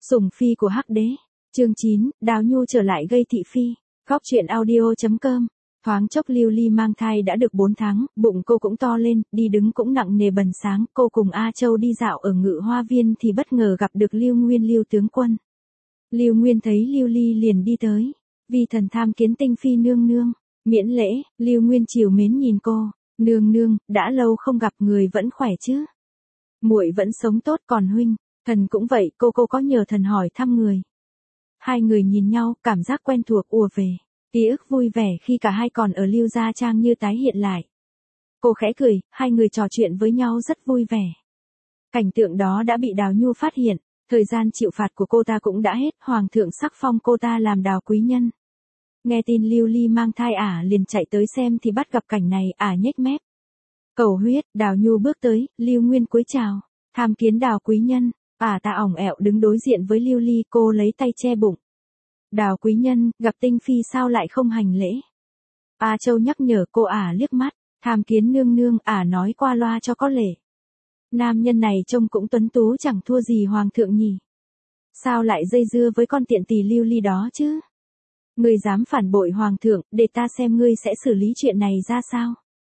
Sủng phi của Hắc đế. Chương 9, Đào Nhu trở lại gây thị phi. Góc truyện audio.com. Thoáng chốc Lưu Ly mang thai đã được 4 tháng, bụng cô cũng to lên, đi đứng cũng nặng nề bần sáng. Cô cùng A Châu đi dạo ở Ngự Hoa Viên thì bất ngờ gặp được Lưu Nguyên Lưu tướng quân. Lưu Nguyên thấy Lưu Ly liền đi tới. Vi thần tham kiến tinh phi nương nương. Miễn lễ, Lưu Nguyên trìu mến nhìn cô. Nương nương, đã lâu không gặp, người vẫn khỏe chứ? Muội vẫn sống tốt, còn huynh? Thần cũng vậy, cô có nhờ thần hỏi thăm người. Hai người nhìn nhau, cảm giác quen thuộc ùa về. Ký ức vui vẻ khi cả hai còn ở Lưu Gia Trang như tái hiện lại. Cô khẽ cười, hai người trò chuyện với nhau rất vui vẻ. Cảnh tượng đó đã bị Đào Nhu phát hiện, thời gian chịu phạt của cô ta cũng đã hết, hoàng thượng sắc phong cô ta làm Đào quý nhân. Nghe tin Lưu Ly mang thai liền chạy tới xem thì bắt gặp cảnh này, nhếch mép. Cầu huyết, Đào Nhu bước tới, Lưu Nguyên cúi chào, tham kiến Đào quý nhân. Ta ỏng ẹo đứng đối diện với Lưu Ly, cô lấy tay che bụng. Đào quý nhân, gặp tinh phi sao lại không hành lễ? A Châu nhắc nhở cô, liếc mắt, tham kiến nương nương, nói qua loa cho có lễ. Nam nhân này trông cũng tuấn tú chẳng thua gì hoàng thượng nhỉ. Sao lại dây dưa với con tiện tỳ Lưu Ly đó chứ? Ngươi dám phản bội hoàng thượng, để ta xem ngươi sẽ xử lý chuyện này ra sao.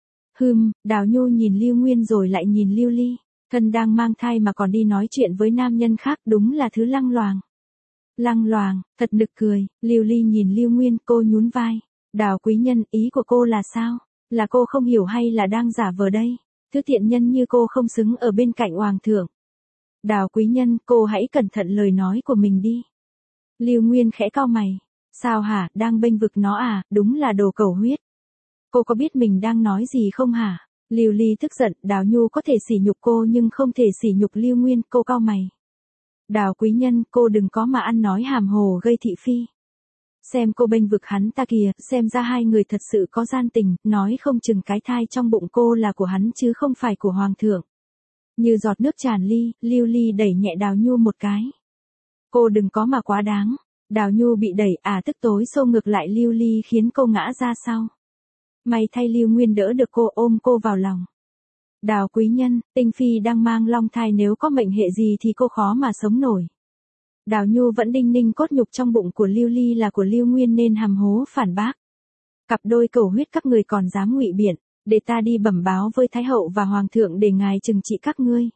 Đào Nhu nhìn Lưu Nguyên rồi lại nhìn Lưu Ly. Thân đang mang thai mà còn đi nói chuyện với nam nhân khác, đúng là thứ lăng loàng. Lăng loàng, thật nực cười. Lưu Ly nhìn Lưu Nguyên, cô nhún vai. Đào quý nhân, ý của cô là sao? Là cô không hiểu hay là đang giả vờ đây? Thứ tiện nhân như cô không xứng ở bên cạnh hoàng thượng. Đào quý nhân, cô hãy cẩn thận lời nói của mình đi. Lưu Nguyên khẽ cau mày. Sao hả, đang bênh vực nó đúng là đồ cầu huyết. Cô có biết mình đang nói gì không hả? Lưu Ly tức giận, Đào Nhu có thể sỉ nhục cô nhưng không thể sỉ nhục Lưu Nguyên, cô cau mày. Đào quý nhân, cô đừng có mà ăn nói hàm hồ gây thị phi. Xem cô bênh vực hắn ta kìa, xem ra hai người thật sự có gian tình, nói không chừng cái thai trong bụng cô là của hắn chứ không phải của hoàng thượng. Như giọt nước tràn ly, Lưu Ly đẩy nhẹ Đào Nhu một cái. Cô đừng có mà quá đáng. Đào Nhu bị đẩy, tức tối xô ngược lại Lưu Ly khiến cô ngã ra sau. May thay Lưu Nguyên đỡ được cô, ôm cô vào lòng. Đào quý nhân, tinh phi đang mang long thai, nếu có mệnh hệ gì thì cô khó mà sống nổi. Đào Nhu vẫn đinh ninh cốt nhục trong bụng của Lưu Ly là của Lưu Nguyên nên hàm hố phản bác. Cặp đôi cầu huyết các người còn dám ngụy biện, để ta đi bẩm báo với Thái hậu và Hoàng thượng để ngài trừng trị các ngươi.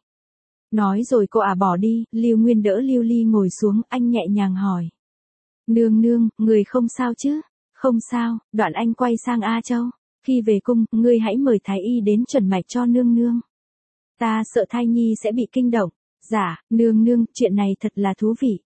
Nói rồi cô bỏ đi, Lưu Nguyên đỡ Lưu Ly ngồi xuống, anh nhẹ nhàng hỏi. Nương nương, người không sao chứ? Không sao, đoạn anh quay sang A Châu. Khi về cung, ngươi hãy mời thái y đến chuẩn mạch cho nương nương. Ta sợ thai nhi sẽ bị kinh động. Dạ, nương nương, chuyện này thật là thú vị.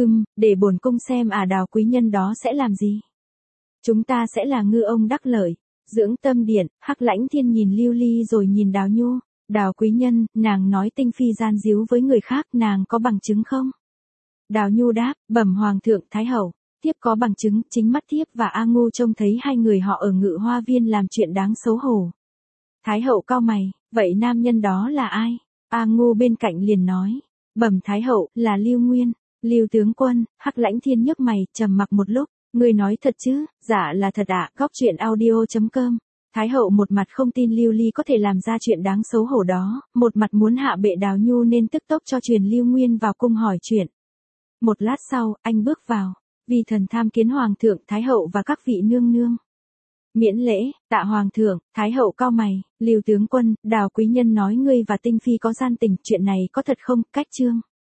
Để bổn cung xem Đào quý nhân đó sẽ làm gì. Chúng ta sẽ là ngư ông đắc lợi. Dưỡng tâm điện, Hắc Lãnh Thiên nhìn Lưu Ly rồi nhìn Đào Nhu. Đào quý nhân, nàng nói tinh phi gian díu với người khác, nàng có bằng chứng không? Đào Nhu đáp, bẩm hoàng thượng Thái hậu. Thiếp có bằng chứng, chính mắt thiếp và A Ngu trông thấy hai người họ ở Ngự Hoa Viên làm chuyện đáng xấu hổ. Thái hậu cau mày, vậy nam nhân đó là ai? A Ngu bên cạnh liền nói, bẩm Thái hậu, là Lưu Nguyên. Lưu tướng quân. Hắc Lãnh Thiên nhấc mày, trầm mặc một lúc, người nói thật chứ? Dạ là thật ạ. Góc truyện audio.com. Thái hậu một mặt không tin Lưu Ly có thể làm ra chuyện đáng xấu hổ đó, một mặt muốn hạ bệ Đào Nhu nên tức tốc cho truyền Lưu Nguyên vào cung hỏi chuyện. Một lát sau, anh bước vào. Vi thần tham kiến hoàng thượng, Thái hậu và các vị nương nương. Miễn lễ, tạ hoàng thượng. Thái hậu cau mày, Lưu tướng quân, Đào quý nhân nói ngươi và tinh phi có gian tình, chuyện này có thật không? Cách chương.